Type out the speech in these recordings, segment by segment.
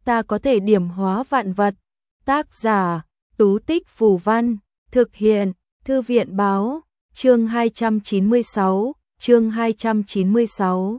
ta có thể điểm hóa vạn vật. Tác giả, Tú Tích Phù Văn, thực hiện, Thư viện Báo, chương 296.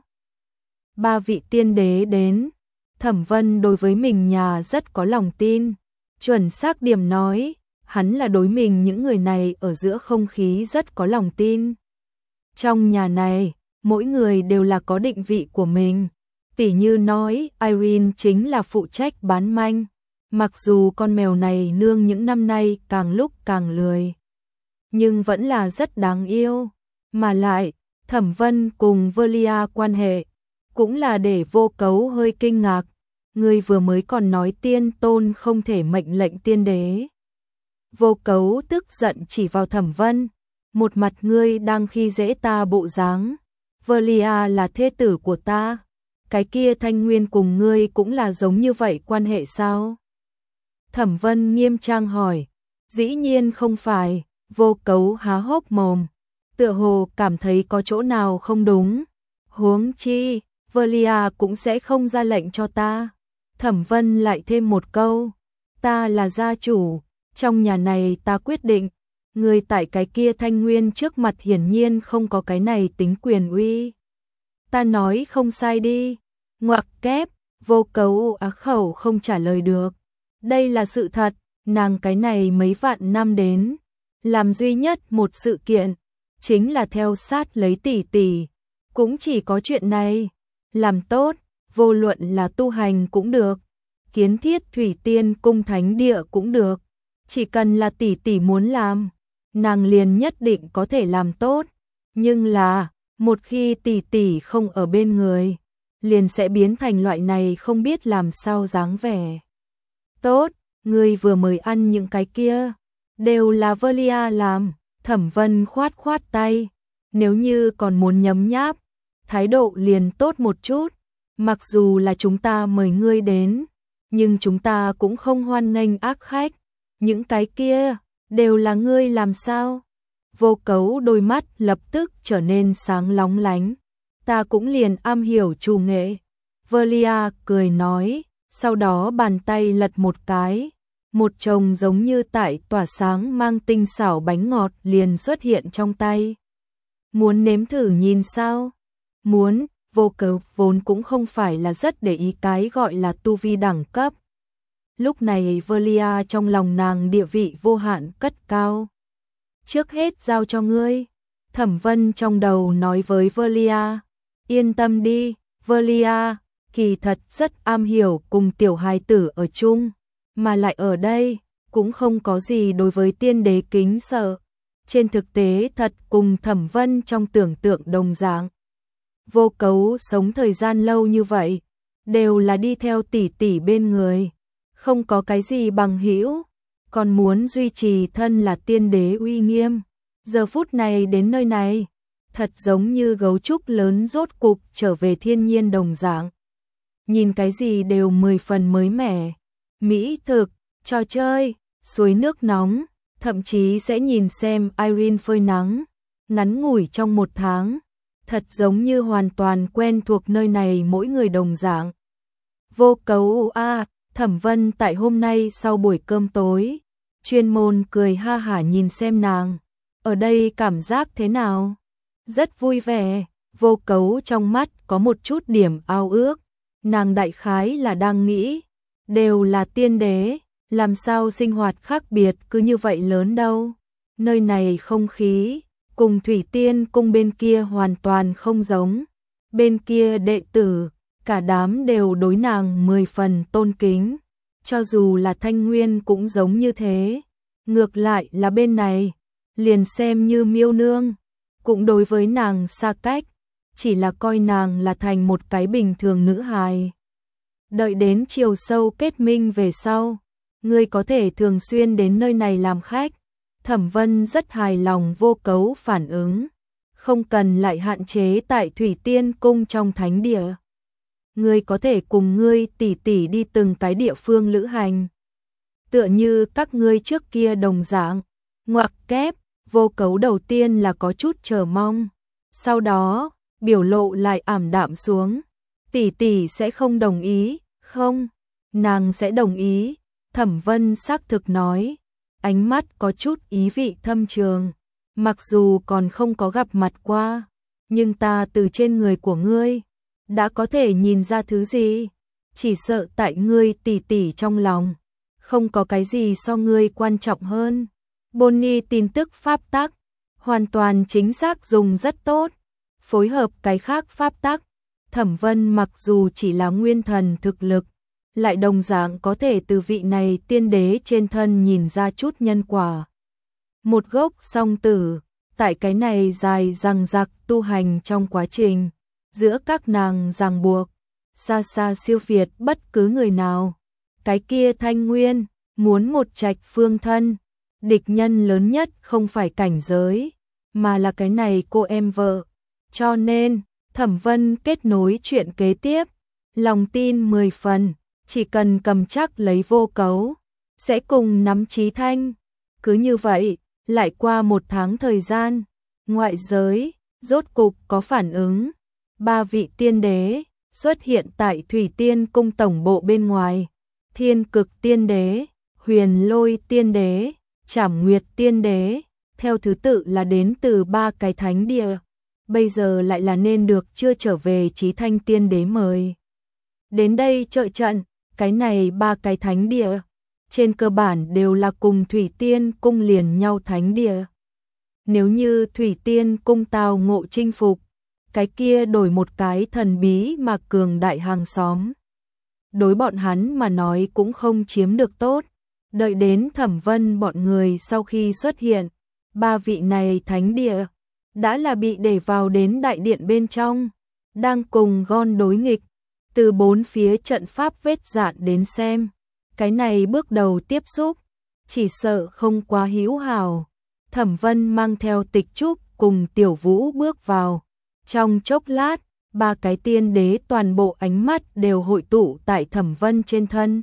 Ba vị tiên đế đến. Thẩm Vân đối với mình nhà rất có lòng tin, chuẩn xác điểm nói, hắn là đối mình những người này ở giữa không khí rất có lòng tin. Trong nhà này, mỗi người đều là có định vị của mình. Tỉ như nói, Irene chính là phụ trách bán manh, mặc dù con mèo này nương những năm nay càng lúc càng lười, nhưng vẫn là rất đáng yêu. Mà lại, Thẩm Vân cùng Velia quan hệ, cũng là để Vô Cấu hơi kinh ngạc. Ngươi vừa mới còn nói tiên tôn không thể mệnh lệnh tiên đế. Vô Cấu tức giận chỉ vào Thẩm Vân, một mặt ngươi đang khi dễ ta bộ dáng. Velia là thê tử của ta, cái kia Thanh Nguyên cùng ngươi cũng là giống như vậy quan hệ sao? Thẩm Vân nghiêm trang hỏi. Dĩ nhiên không phải. Vô Cấu há hốc mồm, tựa hồ cảm thấy có chỗ nào không đúng. Huống chi, Velia cũng sẽ không ra lệnh cho ta. Thẩm Vân lại thêm một câu, ta là gia chủ, trong nhà này ta quyết định. Người tại cái kia Thanh Nguyên trước mặt hiển nhiên không có cái này tính quyền uy. Ta nói không sai đi. Ngoặc kép, Vô Cấu á khẩu không trả lời được. Đây là sự thật, nàng cái này mấy vạn năm đến, làm duy nhất một sự kiện, chính là theo sát lấy tỷ tỷ. Cũng chỉ có chuyện này, làm tốt, vô luận là tu hành cũng được, kiến thiết thủy tiên cung thánh địa cũng được. Chỉ cần là tỷ tỷ muốn làm, nàng liền nhất định có thể làm tốt. Nhưng là, một khi tỷ tỷ không ở bên người, liền sẽ biến thành loại này không biết làm sao dáng vẻ. Tốt, ngươi vừa mới ăn những cái kia, đều là Velia làm. Thẩm Vân khoát khoát tay, nếu như còn muốn nhấm nháp, thái độ liền tốt một chút. Mặc dù là chúng ta mời ngươi đến, nhưng chúng ta cũng không hoan nghênh ác khách. Những cái kia, đều là ngươi làm sao? Vô Cấu đôi mắt lập tức trở nên sáng lóng lánh. Ta cũng liền am hiểu trù nghệ. Velia cười nói, sau đó bàn tay lật một cái, một chồng giống như tại tỏa sáng mang tinh xảo bánh ngọt liền xuất hiện trong tay. Muốn nếm thử nhìn sao? Muốn. Vô Cấu vốn cũng không phải là rất để ý cái gọi là tu vi đẳng cấp. Lúc này Velia trong lòng nàng địa vị vô hạn cất cao. Trước hết giao cho ngươi. Thẩm Vân trong đầu nói với Velia. Yên tâm đi, Velia, kỳ thật rất am hiểu cùng tiểu hài tử ở chung, mà lại ở đây, cũng không có gì đối với tiên đế kính sợ. Trên thực tế thật cùng Thẩm Vân trong tưởng tượng đồng dạng. Vô Cấu sống thời gian lâu như vậy, đều là đi theo tỷ tỷ bên người, không có cái gì bằng hữu, còn muốn duy trì thân là tiên đế uy nghiêm. Giờ phút này đến nơi này, thật giống như gấu trúc lớn rốt cục trở về thiên nhiên đồng dạng. Nhìn cái gì đều 10 phần mới mẻ, mỹ thực, trò chơi, suối nước nóng, thậm chí sẽ nhìn xem Irene phơi nắng, ngắn ngủi trong 1 tháng. Thật giống như hoàn toàn quen thuộc nơi này mỗi người đồng dạng. Vô Cấu Thẩm Vân tại hôm nay sau buổi cơm tối, chuyên môn cười ha hả nhìn xem nàng. Ở đây cảm giác thế nào? Rất vui vẻ. Vô Cấu trong mắt có một chút điểm ao ước. Nàng đại khái là đang nghĩ, đều là tiên đế, làm sao sinh hoạt khác biệt cứ như vậy lớn đâu. Nơi này không khí cùng Thủy Tiên cung bên kia hoàn toàn không giống. Bên kia đệ tử, cả đám đều đối nàng 10 phần tôn kính. Cho dù là Thanh Nguyên cũng giống như thế. Ngược lại là bên này, liền xem như Miêu Nương, cũng đối với nàng xa cách, chỉ là coi nàng là thành một cái bình thường nữ hài. Đợi đến chiều sâu kết minh về sau, ngươi có thể thường xuyên đến nơi này làm khách. Thẩm Vân rất hài lòng Vô Cấu phản ứng, không cần lại hạn chế tại Thủy Tiên cung trong thánh địa. Ngươi có thể cùng ngươi tỷ tỷ đi từng cái địa phương lữ hành, tựa như các ngươi trước kia đồng dạng. Ngoặc kép, Vô Cấu đầu tiên là có chút chờ mong, sau đó, biểu lộ lại ảm đạm xuống. Tỷ tỷ sẽ không đồng ý, không? nàng sẽ đồng ý. Thẩm Vân xác thực nói, ánh mắt có chút ý vị thâm trường. Mặc dù còn không có gặp mặt qua, nhưng ta từ trên người của ngươi đã có thể nhìn ra thứ gì. Chỉ sợ tại ngươi tỉ tỉ trong lòng, không có cái gì so ngươi quan trọng hơn. Bonnie tin tức pháp tắc, hoàn toàn chính xác dùng rất tốt. Phối hợp cái khác pháp tắc, Thẩm Vân mặc dù chỉ là nguyên thần thực lực, lại đồng dạng có thể từ vị này tiên đế trên thân nhìn ra chút nhân quả. Một gốc song tử, tại cái này dài dằng dặc tu hành trong quá trình, giữa các nàng ràng buộc, xa xa siêu việt bất cứ người nào. Cái kia Thanh Nguyên, muốn một trạch phương thân, địch nhân lớn nhất không phải cảnh giới, mà là cái này cô em vợ. Cho nên, Thẩm Vân kết nối chuyện kế tiếp, lòng tin 10 phần, chỉ cần cầm chắc lấy Vô Cấu, sẽ cùng nắm Chí Thanh. Cứ như vậy, lại qua 1 tháng thời gian, ngoại giới rốt cục có phản ứng. 3 vị tiên đế xuất hiện tại Thủy Tiên Cung tổng bộ bên ngoài. Thiên Cực Tiên Đế, Huyền Lôi Tiên Đế, Trảm Nguyệt Tiên Đế, theo thứ tự là đến từ 3 cái thánh địa. Bây giờ lại là nên được chưa trở về Chí Thanh Tiên Đế mời đến đây trợ trận. Cái này 3 cái thánh địa, trên cơ bản đều là cùng Thủy Tiên Cung liền nhau thánh địa. Nếu như Thủy Tiên Cung tao ngộ chinh phục, cái kia đổi một cái thần bí mà cường đại hàng xóm, đối bọn hắn mà nói cũng không chiếm được tốt. Đợi đến Thẩm Vân bọn người sau khi xuất hiện, 3 vị này thánh địa đã là bị để vào đến đại điện bên trong, đang cùng Gon đối nghịch. Từ 4 phía trận pháp vết dạn đến xem, cái này bước đầu tiếp xúc, chỉ sợ không quá hữu hảo. Thẩm Vân mang theo Tịch Trúc cùng Tiểu Vũ bước vào. Trong chốc lát, 3 cái tiên đế toàn bộ ánh mắt đều hội tụ tại Thẩm Vân trên thân.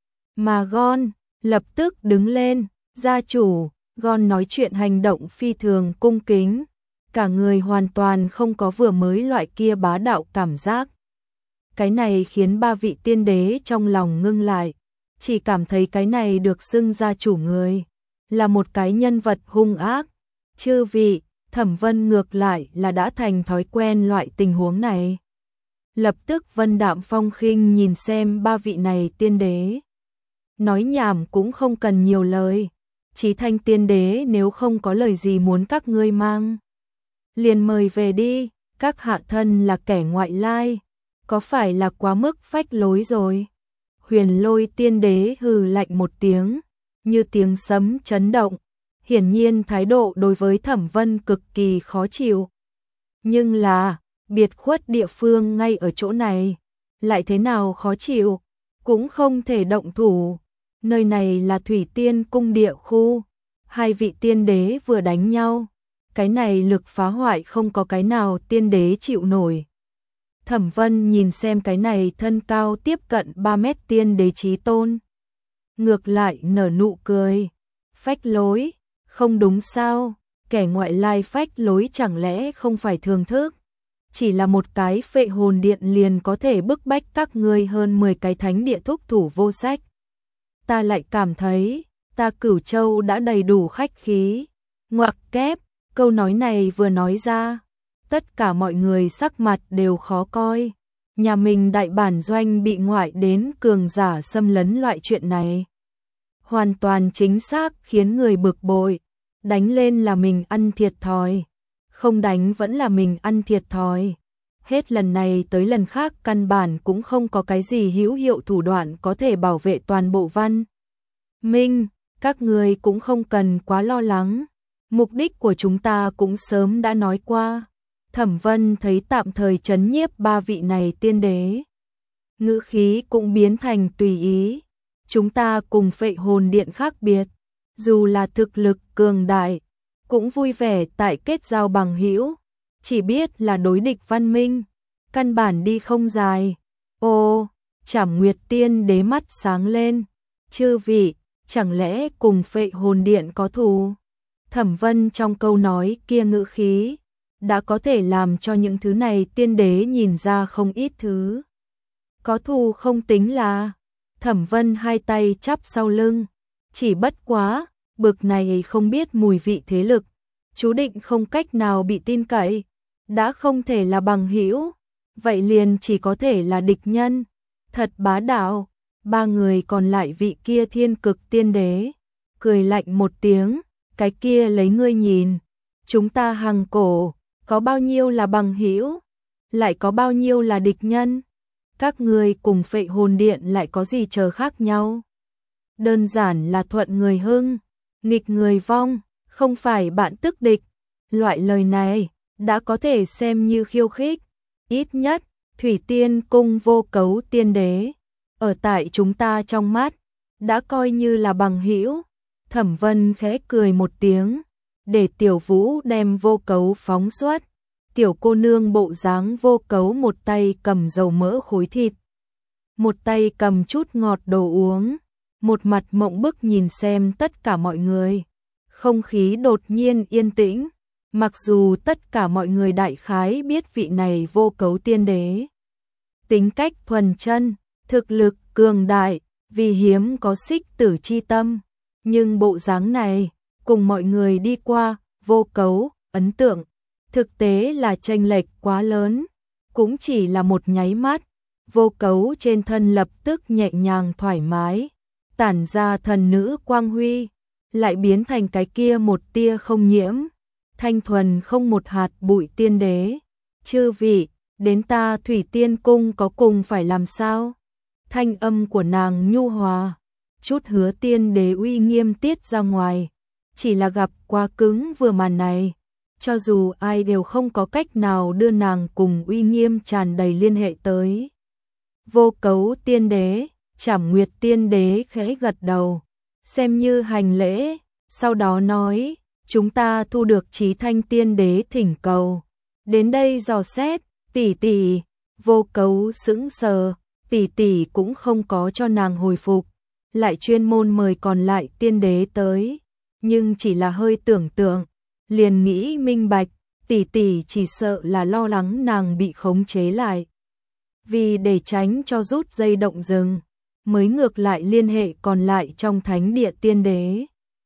Mà Gon lập tức đứng lên, gia chủ. Gon nói chuyện hành động phi thường cung kính, cả người hoàn toàn không có vừa mới loại kia bá đạo cảm giác. Cái này khiến 3 vị tiên đế trong lòng ngưng lại, chỉ cảm thấy cái này được xưng gia chủ người là một cái nhân vật hung ác. Chư vị, Thẩm Vân ngược lại là đã thành thói quen loại tình huống này. Lập tức vân đạm phong khinh nhìn xem 3 vị này tiên đế. Nói nhảm cũng không cần nhiều lời. Chí Thanh tiên đế nếu không có lời gì muốn các ngươi mang, liền mời về đi. Các hạ thân là kẻ ngoại lai, có phải là quá mức phách lối rồi? Huyền Lôi tiên đế hừ lạnh một tiếng, như tiếng sấm chấn động. Hiển nhiên thái độ đối với Thẩm Vân cực kỳ khó chịu. Nhưng là, biệt khuất địa phương ngay ở chỗ này, lại thế nào khó chịu, cũng không thể động thủ. Nơi này là Thủy Tiên Cung địa khu, 2 vị tiên đế vừa đánh nhau, cái này lực phá hoại không có cái nào tiên đế chịu nổi. Thẩm Vân nhìn xem cái này thân cao tiếp cận 3 mét tiên đế chí tôn, ngược lại nở nụ cười. Phách lối, không đúng sao? Kẻ ngoại lai phách lối chẳng lẽ không phải thường thức? Chỉ là một cái phệ hồn điện liền có thể bức bách các ngươi hơn 10 cái thánh địa thúc thủ vô sách. Ta lại cảm thấy, ta Cửu Châu đã đầy đủ khách khí. Ngoặc kép, câu nói này vừa nói ra, tất cả mọi người sắc mặt đều khó coi. Nhà mình đại bản doanh bị ngoại đến cường giả xâm lấn loại chuyện này, hoàn toàn chính xác khiến người bực bội. Đánh lên là mình ăn thiệt thòi, không đánh vẫn là mình ăn thiệt thòi. Hết lần này tới lần khác căn bản cũng không có cái gì hữu hiệu thủ đoạn có thể bảo vệ toàn bộ Văn Minh. Các người cũng không cần quá lo lắng, mục đích của chúng ta cũng sớm đã nói qua. Thẩm Vân thấy tạm thời trấn nhiếp 3 vị này tiên đế, ngữ khí cũng biến thành tùy ý. Chúng ta cùng Phệ Hồn Điện khác biệt, dù là thực lực cường đại, cũng vui vẻ tại kết giao bằng hữu, chỉ biết là đối địch Văn Minh, căn bản đi không dài. Ô, Trảm Nguyệt tiên đế mắt sáng lên, chư vị, chẳng lẽ cùng Phệ Hồn Điện có thù? Thẩm Vân trong câu nói kia ngữ khí, đã có thể làm cho những thứ này tiên đế nhìn ra không ít thứ. Có thù không tính là, Thẩm Vân hai tay chắp sau lưng, chỉ bất quá, bực này không biết mùi vị thế lực, chú định không cách nào bị tin cậy, đã không thể là bằng hữu, vậy liền chỉ có thể là địch nhân. Thật bá đạo. Ba người còn lại vị kia Thiên Cực Tiên Đế cười lạnh một tiếng, cái kia lấy ngươi nhìn, chúng ta Hằng Cổ có bao nhiêu là bằng hữu, lại có bao nhiêu là địch nhân? Các ngươi cùng Phệ Hồn Điện lại có gì chờ khác nhau? Đơn giản là thuận người hưng, nghịch người vong, không phải bạn tức địch. Loại lời này đã có thể xem như khiêu khích. Ít nhất, Thủy Tiên Cung Vô Cấu Tiên Đế ở tại chúng ta trong mắt đã coi như là bằng hữu. Thẩm Vân khẽ cười một tiếng, để Tiểu Vũ đem Vô Cấu phóng xuất. Tiểu cô nương bộ dáng Vô Cấu một tay cầm dầu mỡ khối thịt, một tay cầm chút ngọt đồ uống, một mặt mộng bức nhìn xem tất cả mọi người. Không khí đột nhiên yên tĩnh, mặc dù tất cả mọi người đại khái biết vị này Vô Cấu Tiên Đế tính cách thuần chân, thực lực cường đại, vì hiếm có xích tử chi tâm, nhưng bộ dáng này cùng mọi người đi qua Vô Cấu ấn tượng thực tế là chênh lệch quá lớn. Cũng chỉ là một nháy mắt, Vô Cấu trên thân lập tức nhẹ nhàng thoải mái, tản ra thần nữ quang huy, lại biến thành cái kia một tia không nhiễm, thanh thuần không một hạt bụi tiên đế. Chư vị, đến ta Thủy Tiên Cung có cùng phải làm sao? Thanh âm của nàng nhu hòa, chút Hứa Tiên Đế uy nghiêm tiết ra ngoài, chỉ là gặp quá cứng vừa màn này, cho dù ai đều không có cách nào đưa nàng cùng uy nghiêm tràn đầy liên hệ tới. Vô Cấu Tiên Đế, Trảm Nguyệt Tiên Đế khẽ gật đầu, xem như hành lễ, sau đó nói, chúng ta thu được Chí Thanh Tiên Đế thỉnh cầu, đến đây dò xét. Tỷ tỷ. Vô Cấu sững sờ, tỷ tỷ cũng không có cho nàng hồi phục, lại chuyên môn mời còn lại tiên đế tới, nhưng chỉ là hơi tưởng tượng, liền nghĩ minh bạch, tỷ tỷ chỉ sợ là lo lắng nàng bị khống chế lại. Vì để tránh cho rút dây động rừng, mới ngược lại liên hệ còn lại trong thánh địa tiên đế.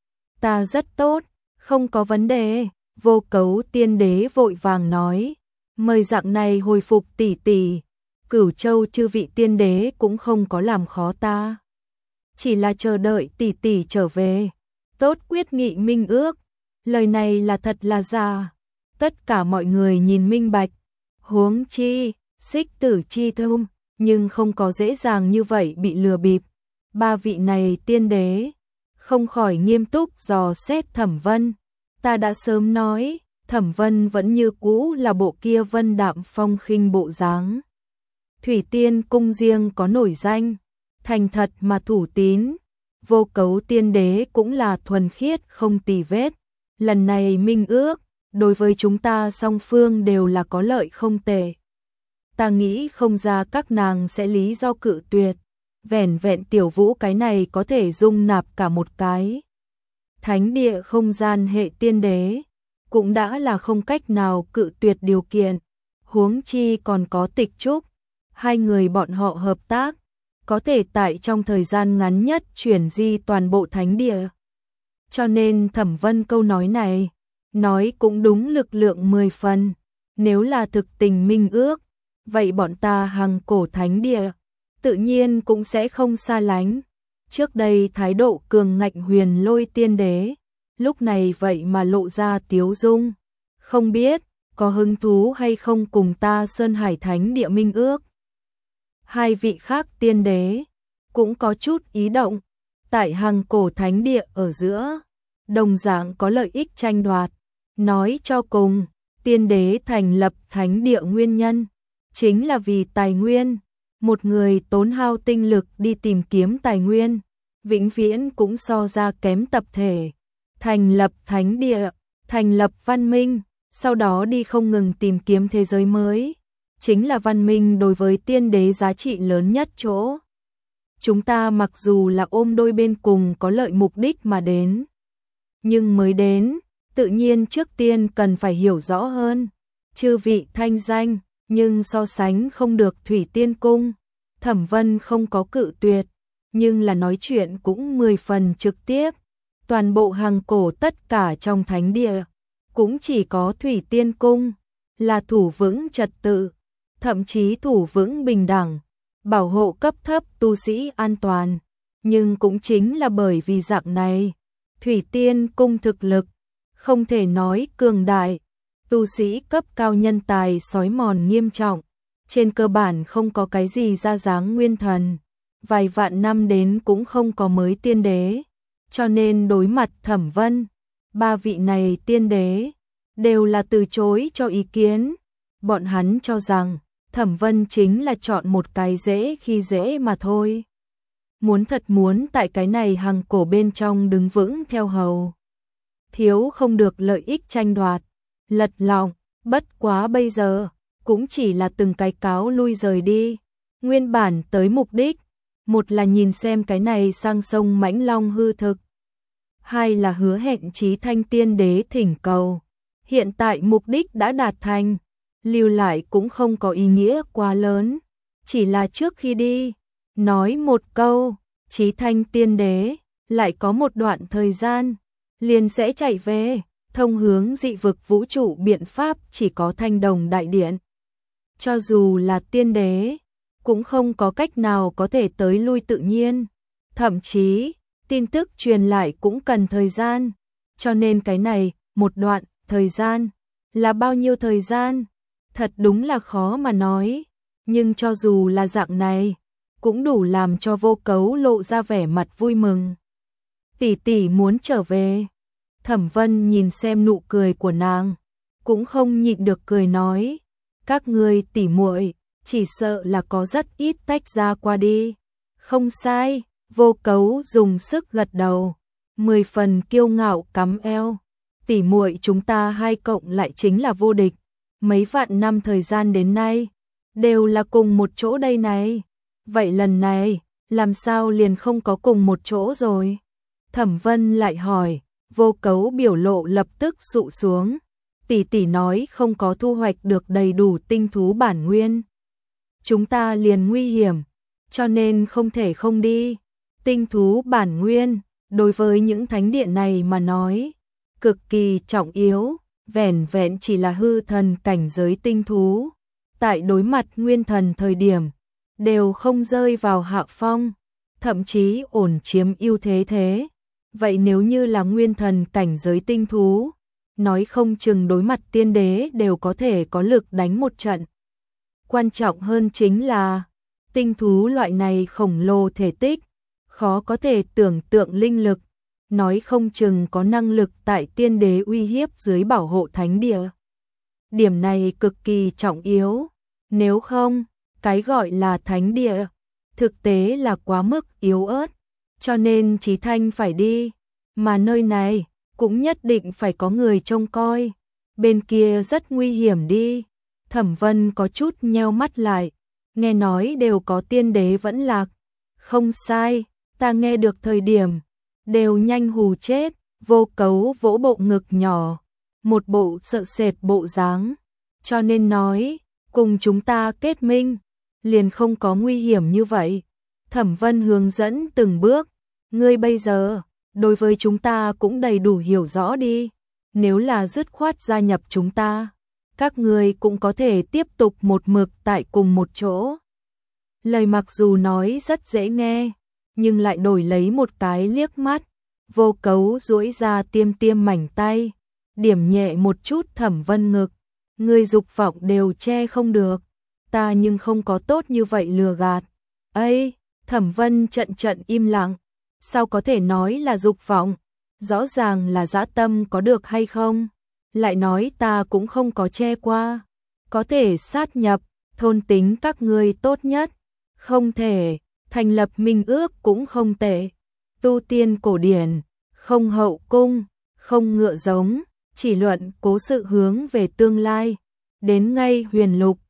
Ta rất tốt, không có vấn đề. Vô Cấu Tiên Đế vội vàng nói, mời dạng này hồi phục tỷ tỷ, Cửu Châu chư vị tiên đế cũng không có làm khó ta, chỉ là chờ đợi tỷ tỷ trở về, tốt quyết nghị minh ước. Lời này là thật là giả? Tất cả mọi người nhìn minh bạch, huống chi xích tử chi thum, nhưng không có dễ dàng như vậy bị lừa bịp. Ba vị này tiên đế không khỏi nghiêm túc dò xét Thẩm Vân. Ta đã sớm nói, Thẩm Vân vẫn như cũ là bộ kia vân đạm phong khinh bộ dáng. Thủy Tiên Cung riêng có nổi danh, thành thật mà thủ tín. Vô Cấu Tiên Đế cũng là thuần khiết không tì vết. Lần này minh ước, đối với chúng ta song phương đều là có lợi không tệ. Ta nghĩ không ra các nàng sẽ lý do cự tuyệt. Vẻn vẹn Tiểu Vũ cái này có thể dung nạp cả một cái thánh địa không gian hệ tiên đế, cũng đã là không cách nào cự tuyệt điều kiện, huống chi còn có Tịch Trúc. Hai người bọn họ hợp tác, có thể tại trong thời gian ngắn nhất chuyển di toàn bộ thánh địa. Cho nên Thẩm Vân câu nói này, nói cũng đúng lực lượng 10 phần. Nếu là thực tình minh ước, vậy bọn ta Hằng Cổ thánh địa tự nhiên cũng sẽ không xa lánh. Trước đây thái độ cường ngạnh Huyền Lôi Tiên Đế, lúc này vậy mà lộ ra tiếu dung. Không biết có hứng thú hay không cùng ta Sơn Hải thánh địa minh ước. Hai vị khác tiên đế cũng có chút ý động, tại Hằng Cổ thánh địa ở giữa, đồng dạng có lợi ích tranh đoạt. Nói cho cùng, tiên đế thành lập thánh địa nguyên nhân chính là vì tài nguyên. Một người tốn hao tinh lực đi tìm kiếm tài nguyên, vĩnh viễn cũng so ra kém tập thể. Thành lập thánh địa, thành lập văn minh, sau đó đi không ngừng tìm kiếm thế giới mới, chính là văn minh đối với tiên đế giá trị lớn nhất chỗ. Chúng ta mặc dù là ôm đôi bên cùng có lợi mục đích mà đến, nhưng mới đến, tự nhiên trước tiên cần phải hiểu rõ hơn. Chư vị thanh danh, nhưng so sánh không được Thủy Tiên Cung. Thẩm Vân không có cự tuyệt, nhưng là nói chuyện cũng 10 phần trực tiếp. Toàn bộ hang cổ tất cả trong thánh địa, cũng chỉ có Thủy Tiên Cung là thủ vững trật tự, thậm chí thủ vững bình đẳng, bảo hộ cấp thấp tu sĩ an toàn. Nhưng cũng chính là bởi vì dạng này, Thủy Tiên Cung thực lực không thể nói cường đại, tu sĩ cấp cao nhân tài xói mòn nghiêm trọng, trên cơ bản không có cái gì ra dáng nguyên thần, vài vạn năm đến cũng không có mới tiên đế, cho nên đối mặt Thẩm Vân, ba vị này tiên đế đều là từ chối cho ý kiến. Bọn hắn cho rằng Thẩm Vân chính là chọn một cái dễ khi dễ mà thôi. Muốn tại cái này hang cổ bên trong đứng vững theo hầu, thiếu không được lợi ích tranh đoạt, lật lọng, bất quá bây giờ cũng chỉ là từng cái cáo lui rời đi. Nguyên bản tới mục đích, một là nhìn xem cái này sang sông Mãnh Long hư thực, hai là hứa hẹn Chí Thanh tiên đế thỉnh cầu. Hiện tại mục đích đã đạt thành, lưu lại cũng không có ý nghĩa quá lớn, chỉ là trước khi đi, nói một câu, Chí Thanh tiên đế lại có một đoạn thời gian liền sẽ chạy về, thông hướng dị vực vũ trụ biện pháp chỉ có Thanh Đồng đại điện. Cho dù là tiên đế, cũng không có cách nào có thể tới lui tự nhiên, thậm chí tin tức truyền lại cũng cần thời gian, cho nên cái này, một đoạn thời gian, là bao nhiêu thời gian? Thật đúng là khó mà nói, nhưng cho dù là dạng này, cũng đủ làm cho Vô Cấu lộ ra vẻ mặt vui mừng. Tỷ tỷ muốn trở về. Thẩm Vân nhìn xem nụ cười của nàng, cũng không nhịn được cười nói, các ngươi tỷ muội chỉ sợ là có rất ít tách ra qua đi. Không sai, Vô Cấu dùng sức gật đầu, 10 phần kiêu ngạo cắm eo. Tỷ muội chúng ta hai cộng lại chính là vô địch, mấy vạn năm thời gian đến nay, đều là cùng một chỗ đây này. Vậy lần này, làm sao liền không có cùng một chỗ rồi? Thẩm Vân lại hỏi, Vô Cấu biểu lộ lập tức dụ xuống. Tỷ tỷ nói không có thu hoạch được đầy đủ tinh thú bản nguyên, chúng ta liền nguy hiểm, cho nên không thể không đi. Tinh thú bản nguyên, đối với những thánh điện này mà nói, cực kỳ trọng yếu, vẻn vẹn chỉ là hư thần cảnh giới tinh thú, tại đối mặt nguyên thần thời điểm, đều không rơi vào hạ phong, thậm chí ổn chiếm ưu thế thế. Vậy nếu như là nguyên thần cảnh giới tinh thú, nói không chừng đối mặt tiên đế đều có thể có lực đánh một trận. Quan trọng hơn chính là, tinh thú loại này khổng lồ thể tích, khó có thể tưởng tượng linh lực, nói không chừng có năng lực tại tiên đế uy hiếp dưới bảo hộ thánh địa. Điểm này cực kỳ trọng yếu, nếu không, cái gọi là thánh địa, thực tế là quá mức yếu ớt, cho nên Chí Thanh phải đi, mà nơi này cũng nhất định phải có người trông coi, bên kia rất nguy hiểm đi. Thẩm Vân có chút nheo mắt lại, nghe nói đều có tiên đế vẫn lạc. Không sai, ta nghe được thời điểm, đều nhanh hù chết. Vô Cấu vỗ bộ ngực nhỏ, một bộ sợ sệt bộ dáng, cho nên nói, cùng chúng ta kết minh, liền không có nguy hiểm như vậy. Thẩm Vân hướng dẫn từng bước, ngươi bây giờ, đối với chúng ta cũng đầy đủ hiểu rõ đi, nếu là dứt khoát gia nhập chúng ta, các ngươi cũng có thể tiếp tục một mực tại cùng một chỗ. Lời mặc dù nói rất dễ nghe, nhưng lại đổi lấy một cái liếc mắt. Vô Cấu duỗi ra tiêm tiêm mảnh tay, điểm nhẹ một chút Thẩm Vân ngực. Ngươi dục vọng đều che không được, ta nhưng không có tốt như vậy lừa gạt. Ây, Thẩm Vân trận im lặng, sao có thể nói là dục vọng, rõ ràng là dã tâm có được hay không? Lại nói ta cũng không có che qua, có thể sát nhập, thôn tính các ngươi tốt nhất, không thể, thành lập minh ước cũng không tệ. Tu tiên cổ điển, không hậu cung, không ngựa giống, chỉ luận cố sự hướng về tương lai, đến ngay huyền lục,